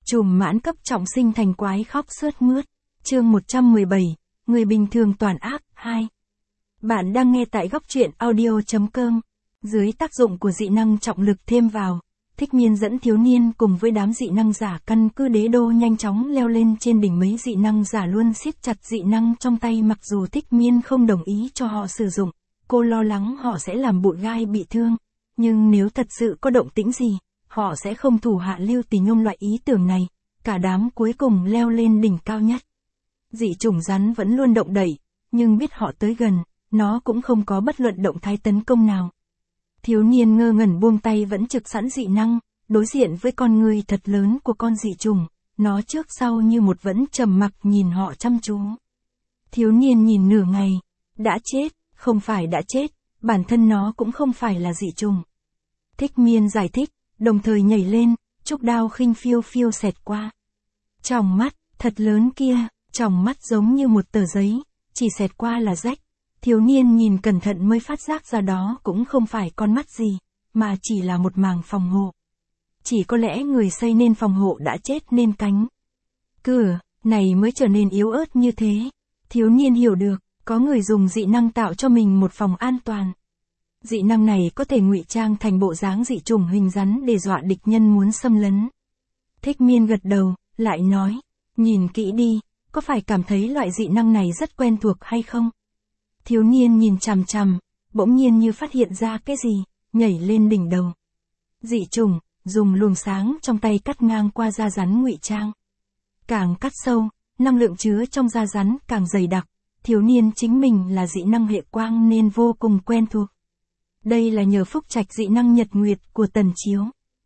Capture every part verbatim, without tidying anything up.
Trùm mãn cấp trọng sinh thành quái khóc sướt mướt. Chương một trăm mười bảy, người bình thường toàn ác, hai. Bạn đang nghe tại góc truyện audio.com. Dưới tác dụng của dị năng trọng lực thêm vào, Thích Miên dẫn thiếu niên cùng với đám dị năng giả căn cứ đế đô nhanh chóng leo lên trên đỉnh. Mấy dị năng giả luôn siết chặt dị năng trong tay, mặc dù Thích Miên không đồng ý cho họ sử dụng, cô lo lắng họ sẽ làm bụi gai bị thương, nhưng nếu thật sự có động tĩnh gì, họ sẽ không thủ hạ lưu tình nhung loại ý tưởng này. Cả đám cuối cùng leo lên đỉnh cao nhất. Dị chủng rắn vẫn luôn động đậy, nhưng biết họ tới gần, nó cũng không có bất luận động thái tấn công nào. Thiếu niên ngơ ngẩn buông tay vẫn trực sẵn dị năng, đối diện với con người thật lớn của con dị chủng, nó trước sau như một vẫn trầm mặc nhìn họ chăm chú. Thiếu niên nhìn nửa ngày, đã chết, không phải đã chết, bản thân nó cũng không phải là dị chủng. Thích Miên giải thích, đồng thời nhảy lên, trúc đao khinh phiêu phiêu xẹt qua. Tròng mắt, thật lớn kia, tròng mắt giống như một tờ giấy, chỉ xẹt qua là rách. Thiếu niên nhìn cẩn thận mới phát giác ra đó cũng không phải con mắt gì, mà chỉ là một màng phòng hộ. Chỉ có lẽ người xây nên phòng hộ đã chết nên cánh cửa này mới trở nên yếu ớt như thế. Thiếu niên hiểu được, có người dùng dị năng tạo cho mình một phòng an toàn. Dị năng này có thể ngụy trang thành bộ dáng dị chủng hình rắn để dọa địch nhân muốn xâm lấn. Thích Miên gật đầu, lại nói, nhìn kỹ đi, có phải cảm thấy loại dị năng này rất quen thuộc hay không? Thiếu niên nhìn chằm chằm, bỗng nhiên như phát hiện ra cái gì, nhảy lên đỉnh đầu. Dị chủng, dùng luồng sáng trong tay cắt ngang qua da rắn ngụy trang. Càng cắt sâu, năng lượng chứa trong da rắn càng dày đặc. Thiếu niên chính mình là dị năng hệ quang nên vô cùng quen thuộc. Đây là nhờ phúc trạch dị năng nhật nguyệt của Tần Chiếu.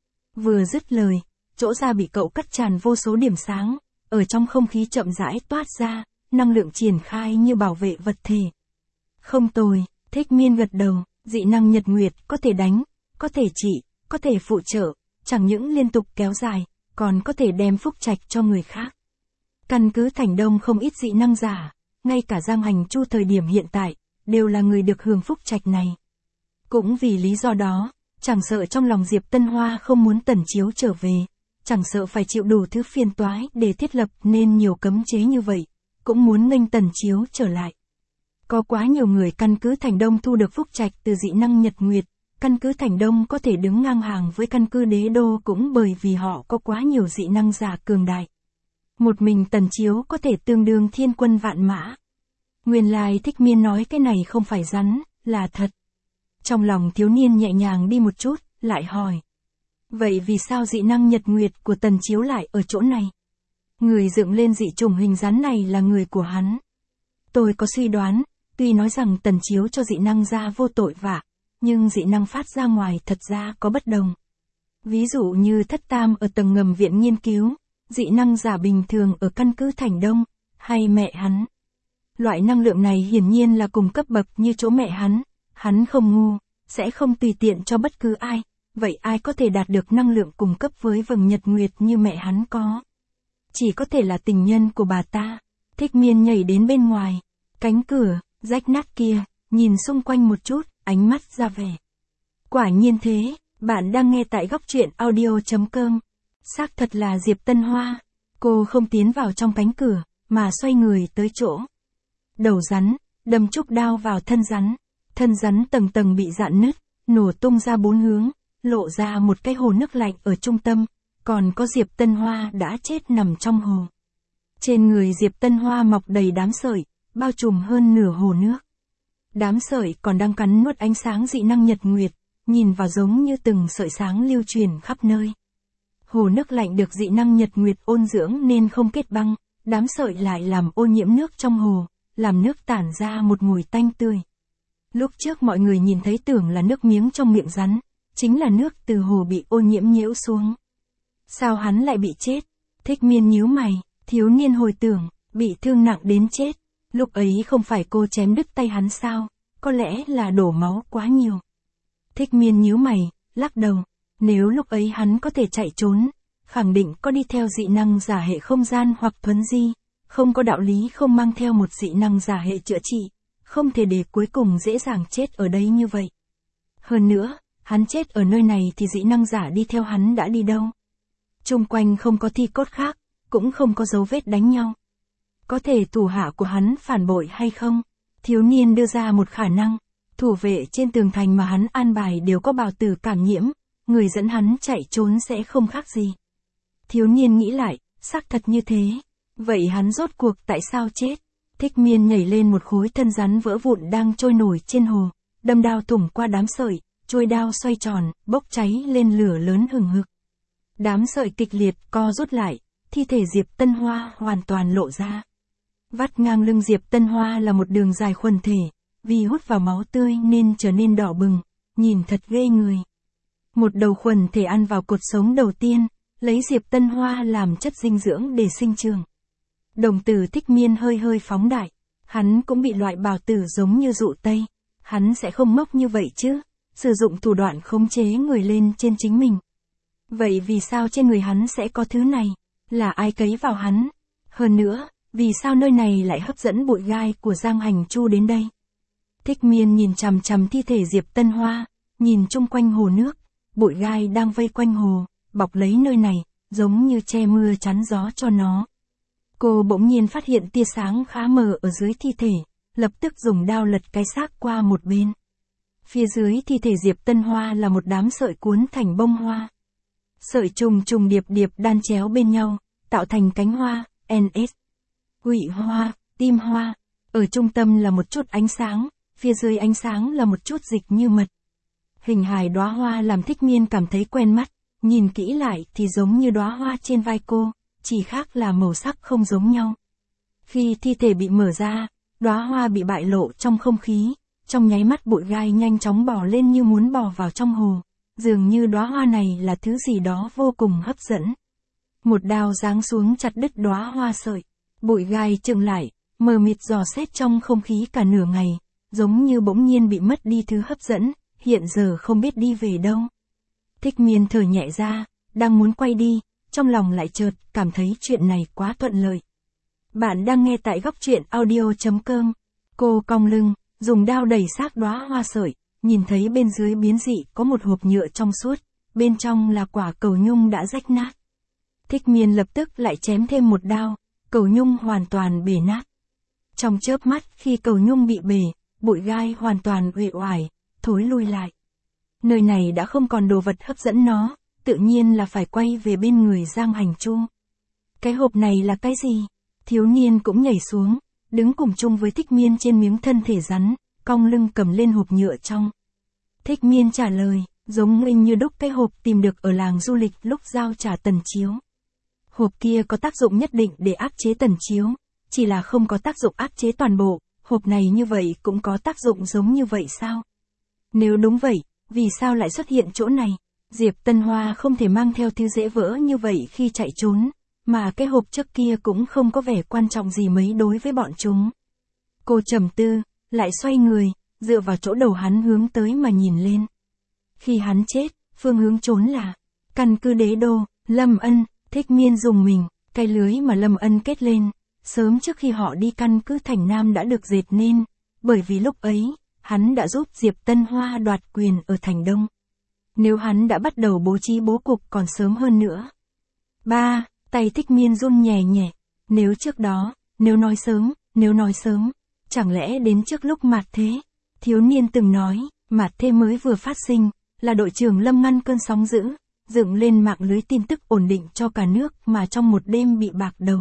Vừa dứt lời, chỗ da bị cậu cắt tràn vô số điểm sáng, ở trong không khí chậm rãi toát ra, năng lượng triển khai như bảo vệ vật thể. Không tồi, Thích Miên gật đầu, dị năng nhật nguyệt có thể đánh, có thể trị, có thể phụ trợ, chẳng những liên tục kéo dài, còn có thể đem phúc trạch cho người khác. Căn cứ Thành Đông không ít dị năng giả, ngay cả Giang Hành Chu thời điểm hiện tại, đều là người được hưởng phúc trạch này. Cũng vì lý do đó, chẳng sợ trong lòng Diệp Tân Hoa không muốn Tần Chiếu trở về, chẳng sợ phải chịu đủ thứ phiền toái để thiết lập nên nhiều cấm chế như vậy, cũng muốn nghênh Tần Chiếu trở lại. Có quá nhiều người căn cứ Thành Đông thu được phúc trạch từ dị năng nhật nguyệt, căn cứ Thành Đông có thể đứng ngang hàng với căn cứ đế đô cũng bởi vì họ có quá nhiều dị năng giả cường đại. Một mình Tần Chiếu có thể tương đương thiên quân vạn mã. Nguyên lai Thích Miên nói cái này không phải rắn, là thật. Trong lòng thiếu niên nhẹ nhàng đi một chút, lại hỏi. Vậy vì sao dị năng nhật nguyệt của Tần Chiếu lại ở chỗ này? Người dựng lên dị chủng hình rắn này là người của hắn. Tôi có suy đoán, tuy nói rằng Tần Chiếu cho dị năng ra vô tội vạ, nhưng dị năng phát ra ngoài thật ra có bất đồng. Ví dụ như Thất Tam ở tầng ngầm viện nghiên cứu, dị năng giả bình thường ở căn cứ Thành Đông, hay mẹ hắn. Loại năng lượng này hiển nhiên là cùng cấp bậc như chỗ mẹ hắn, hắn không ngu, sẽ không tùy tiện cho bất cứ ai, vậy ai có thể đạt được năng lượng cùng cấp với vầng nhật nguyệt như mẹ hắn có? Chỉ có thể là tình nhân của bà ta. Thích Miên nhảy đến bên ngoài, cánh cửa, rách nát kia, nhìn xung quanh một chút, ánh mắt ra vẻ. Quả nhiên thế, bạn đang nghe tại góc truyện audio.com. Xác thật là Diệp Tân Hoa. Cô không tiến vào trong cánh cửa, mà xoay người tới chỗ đầu rắn, đâm trúc đao vào thân rắn. Thân rắn tầng tầng bị rạn nứt, nổ tung ra bốn hướng, lộ ra một cái hồ nước lạnh ở trung tâm, còn có Diệp Tân Hoa đã chết nằm trong hồ. Trên người Diệp Tân Hoa mọc đầy đám sợi, bao trùm hơn nửa hồ nước. Đám sợi còn đang cắn nuốt ánh sáng dị năng nhật nguyệt, nhìn vào giống như từng sợi sáng lưu truyền khắp nơi. Hồ nước lạnh được dị năng nhật nguyệt ôn dưỡng nên không kết băng, đám sợi lại làm ô nhiễm nước trong hồ, làm nước tản ra một mùi tanh tươi. Lúc trước mọi người nhìn thấy tưởng là nước miếng trong miệng rắn, chính là nước từ hồ bị ô nhiễm nhiễu xuống. Sao hắn lại bị chết? Thích Miên nhíu mày, thiếu niên hồi tưởng, bị thương nặng đến chết. Lúc ấy không phải cô chém đứt tay hắn sao? Có lẽ là đổ máu quá nhiều. Thích Miên nhíu mày, lắc đầu. Nếu lúc ấy hắn có thể chạy trốn, khẳng định có đi theo dị năng giả hệ không gian hoặc thuấn di, không có đạo lý không mang theo một dị năng giả hệ chữa trị. Không thể để cuối cùng dễ dàng chết ở đây như vậy. Hơn nữa, hắn chết ở nơi này thì dị năng giả đi theo hắn đã đi đâu? Chung quanh không có thi cốt khác, cũng không có dấu vết đánh nhau. Có thể thủ hạ của hắn phản bội hay không? Thiếu niên đưa ra một khả năng. Thủ vệ trên tường thành mà hắn an bài đều có bào tử cảm nhiễm, người dẫn hắn chạy trốn sẽ không khác gì. Thiếu niên nghĩ lại, xác thật như thế. Vậy hắn rốt cuộc tại sao chết? Thích Miên nhảy lên một khối thân rắn vỡ vụn đang trôi nổi trên hồ, đâm đao thủng qua đám sợi, chuôi đao xoay tròn, bốc cháy lên lửa lớn hừng hực. Đám sợi kịch liệt co rút lại, thi thể Diệp Tân Hoa hoàn toàn lộ ra. Vắt ngang lưng Diệp Tân Hoa là một đường dài khuẩn thể, vì hút vào máu tươi nên trở nên đỏ bừng, nhìn thật ghê người. Một đầu khuẩn thể ăn vào cột sống đầu tiên, lấy Diệp Tân Hoa làm chất dinh dưỡng để sinh trưởng. Đồng tử Thích Miên hơi hơi phóng đại, hắn cũng bị loại bào tử giống như dụ tây, hắn sẽ không ngốc như vậy chứ, sử dụng thủ đoạn khống chế người lên trên chính mình. Vậy vì sao trên người hắn sẽ có thứ này, là ai cấy vào hắn? Hơn nữa, vì sao nơi này lại hấp dẫn bụi gai của Giang Hành Chu đến đây? Thích Miên nhìn chằm chằm thi thể Diệp Tân Hoa, nhìn chung quanh hồ nước, bụi gai đang vây quanh hồ, bọc lấy nơi này, giống như che mưa chắn gió cho nó. Cô bỗng nhiên phát hiện tia sáng khá mờ ở dưới thi thể, lập tức dùng đao lật cái xác qua một bên. Phía dưới thi thể Diệp Tân Hoa là một đám sợi cuốn thành bông hoa. Sợi trùng trùng điệp điệp đan chéo bên nhau, tạo thành cánh hoa, en ét, quỵ hoa, tim hoa. Ở trung tâm là một chút ánh sáng, phía dưới ánh sáng là một chút dịch như mật. Hình hài đóa hoa làm Thích Miên cảm thấy quen mắt, nhìn kỹ lại thì giống như đóa hoa trên vai cô, chỉ khác là màu sắc không giống nhau. Khi thi thể bị mở ra, đóa hoa bị bại lộ trong không khí, trong nháy mắt bụi gai nhanh chóng bò lên như muốn bò vào trong hồ, dường như đóa hoa này là thứ gì đó vô cùng hấp dẫn. Một đao giáng xuống chặt đứt đóa hoa sợi, bụi gai chừng lại, mờ mịt dò xét trong không khí cả nửa ngày, giống như bỗng nhiên bị mất đi thứ hấp dẫn, hiện giờ không biết đi về đâu. Thích Miên thở nhẹ ra, đang muốn quay đi, trong lòng lại chợt cảm thấy chuyện này quá thuận lợi. Bạn đang nghe tại góc truyện audio chấm com. Cô cong lưng, dùng đao đẩy xác đóa hoa sợi, nhìn thấy bên dưới biến dị có một hộp nhựa trong suốt, bên trong là quả cầu nhung đã rách nát. Thích Miên lập tức lại chém thêm một đao, cầu nhung hoàn toàn bể nát. Trong chớp mắt khi cầu nhung bị bể, bụi gai hoàn toàn uể oải, thối lui lại. Nơi này đã không còn đồ vật hấp dẫn nó, tự nhiên là phải quay về bên người Giang Hành Chu. Cái hộp này là cái gì? Thiếu niên cũng nhảy xuống, đứng cùng chung với Thích Miên trên miếng thân thể rắn, cong lưng cầm lên hộp nhựa trong. Thích Miên trả lời, giống nghênh như đúc cái hộp tìm được ở làng du lịch lúc giao trả Tần Chiếu. Hộp kia có tác dụng nhất định để áp chế Tần Chiếu, chỉ là không có tác dụng áp chế toàn bộ, hộp này như vậy cũng có tác dụng giống như vậy sao? Nếu đúng vậy, vì sao lại xuất hiện chỗ này? Diệp Tân Hoa không thể mang theo thứ dễ vỡ như vậy khi chạy trốn, mà cái hộp trước kia cũng không có vẻ quan trọng gì mấy đối với bọn chúng. Cô trầm tư, lại xoay người, dựa vào chỗ đầu hắn hướng tới mà nhìn lên. Khi hắn chết, phương hướng trốn là căn cứ Đế Đô. Lâm Ân. Thích Miên dùng mình, cái lưới mà Lâm Ân kết lên, sớm trước khi họ đi căn cứ Thành Nam đã được dệt nên, bởi vì lúc ấy, hắn đã giúp Diệp Tân Hoa đoạt quyền ở Thành Đông. Nếu hắn đã bắt đầu bố trí bố cục còn sớm hơn nữa. Ba, tay Thích Miên run nhẹ nhẹ, nếu trước đó, nếu nói sớm, nếu nói sớm, chẳng lẽ đến trước lúc Mạt Thế? Thiếu niên từng nói, Mạt Thế mới vừa phát sinh, là đội trưởng Lâm ngăn cơn sóng dữ, dựng lên mạng lưới tin tức ổn định cho cả nước mà trong một đêm bị bạc đầu.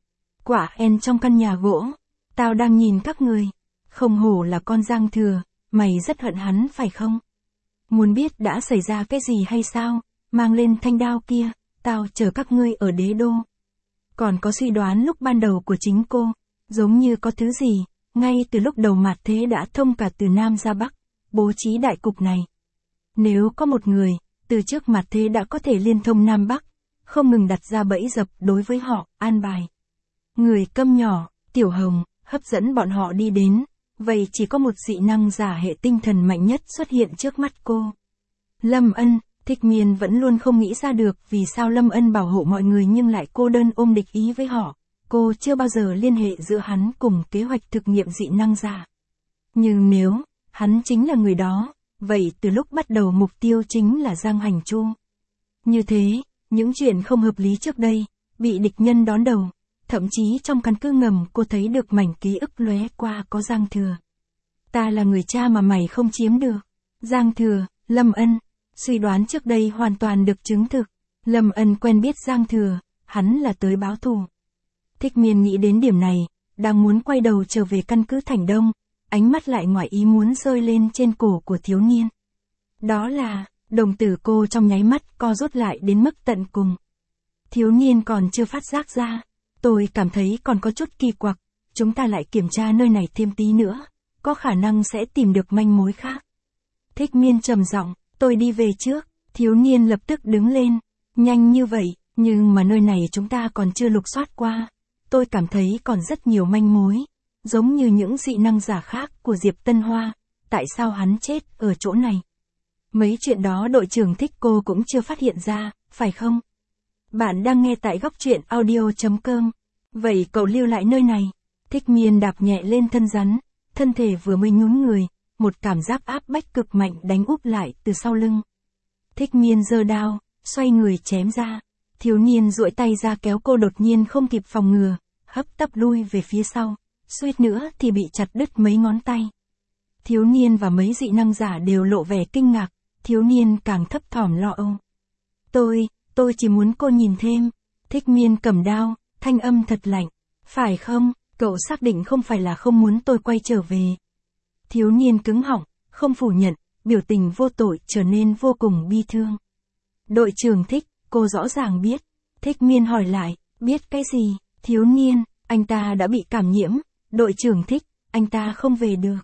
Quả en trong căn nhà gỗ, tao đang nhìn các người, không hổ là con Giang Thừa, mày rất hận hắn phải không? Muốn biết đã xảy ra cái gì hay sao, mang lên thanh đao kia, tao chờ các ngươi ở Đế Đô. Còn có suy đoán lúc ban đầu của chính cô, giống như có thứ gì, ngay từ lúc đầu Mạt Thế đã thông cả từ Nam ra Bắc, bố trí đại cục này. Nếu có một người, từ trước Mạt Thế đã có thể liên thông Nam Bắc, không ngừng đặt ra bẫy dập đối với họ, an bài. Người câm nhỏ, Tiểu Hồng, hấp dẫn bọn họ đi đến, vậy chỉ có một dị năng giả hệ tinh thần mạnh nhất xuất hiện trước mắt cô. Lâm Ân. Thích Miên vẫn luôn không nghĩ ra được vì sao Lâm Ân bảo hộ mọi người nhưng lại cô đơn ôm địch ý với họ. Cô chưa bao giờ liên hệ giữa hắn cùng kế hoạch thực nghiệm dị năng giả. Nhưng nếu, hắn chính là người đó, vậy từ lúc bắt đầu mục tiêu chính là Giang Hành Chu. Như thế, những chuyện không hợp lý trước đây, bị địch nhân đón đầu. Thậm chí trong căn cứ ngầm cô thấy được mảnh ký ức lóe qua có Giang Thừa. Ta là người cha mà mày không chiếm được. Giang Thừa, Lâm Ân. Suy đoán trước đây hoàn toàn được chứng thực. Lâm Ân quen biết Giang Thừa, hắn là tới báo thù. Thích Miên nghĩ đến điểm này, đang muốn quay đầu trở về căn cứ Thành Đông, ánh mắt lại ngoài ý muốn rơi lên trên cổ của thiếu niên. Đó là, đồng tử cô trong nháy mắt co rút lại đến mức tận cùng. Thiếu niên còn chưa phát giác ra, tôi cảm thấy còn có chút kỳ quặc, chúng ta lại kiểm tra nơi này thêm tí nữa, có khả năng sẽ tìm được manh mối khác. Thích Miên trầm giọng, tôi đi về trước, thiếu niên lập tức đứng lên, nhanh như vậy, nhưng mà nơi này chúng ta còn chưa lục soát qua, tôi cảm thấy còn rất nhiều manh mối, giống như những dị năng giả khác của Diệp Tân Hoa, tại sao hắn chết ở chỗ này? Mấy chuyện đó đội trưởng Thích cô cũng chưa phát hiện ra, phải không? Bạn đang nghe tại góc truyện audio chấm com. Vậy cậu lưu lại nơi này. Thích Miên đạp nhẹ lên thân rắn, thân thể vừa mới nhún người, một cảm giác áp bách cực mạnh đánh úp lại từ sau lưng. Thích Miên giơ đao, xoay người chém ra. Thiếu niên duỗi tay ra kéo cô đột nhiên không kịp phòng ngừa, hấp tấp lui về phía sau, suýt nữa thì bị chặt đứt mấy ngón tay. Thiếu niên và mấy dị năng giả đều lộ vẻ kinh ngạc, thiếu niên càng thấp thỏm lo âu. Tôi, tôi chỉ muốn cô nhìn thêm. Thích Miên cầm đao, thanh âm thật lạnh. Phải không, cậu xác định không phải là không muốn tôi quay trở về. Thiếu niên cứng họng, không phủ nhận, biểu tình vô tội trở nên vô cùng bi thương. Đội trưởng Thích, cô rõ ràng biết. Thích Miên hỏi lại, biết cái gì? Thiếu niên, anh ta đã bị cảm nhiễm. Đội trưởng Thích, anh ta không về được.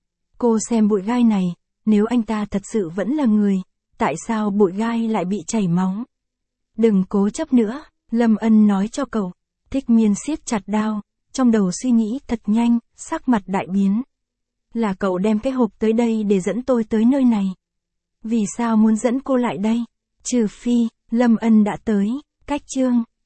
Cô xem bụi gai này, nếu anh ta thật sự vẫn là người, tại sao bụi gai lại bị chảy máu? Đừng cố chấp nữa, Lâm Ân nói cho cậu. Thích Miên siết chặt đao, trong đầu suy nghĩ thật nhanh, sắc mặt đại biến. Là cậu đem cái hộp tới đây để dẫn tôi tới nơi này. Vì sao muốn dẫn cô lại đây? Trừ phi, Lâm Ân đã tới, cách chương.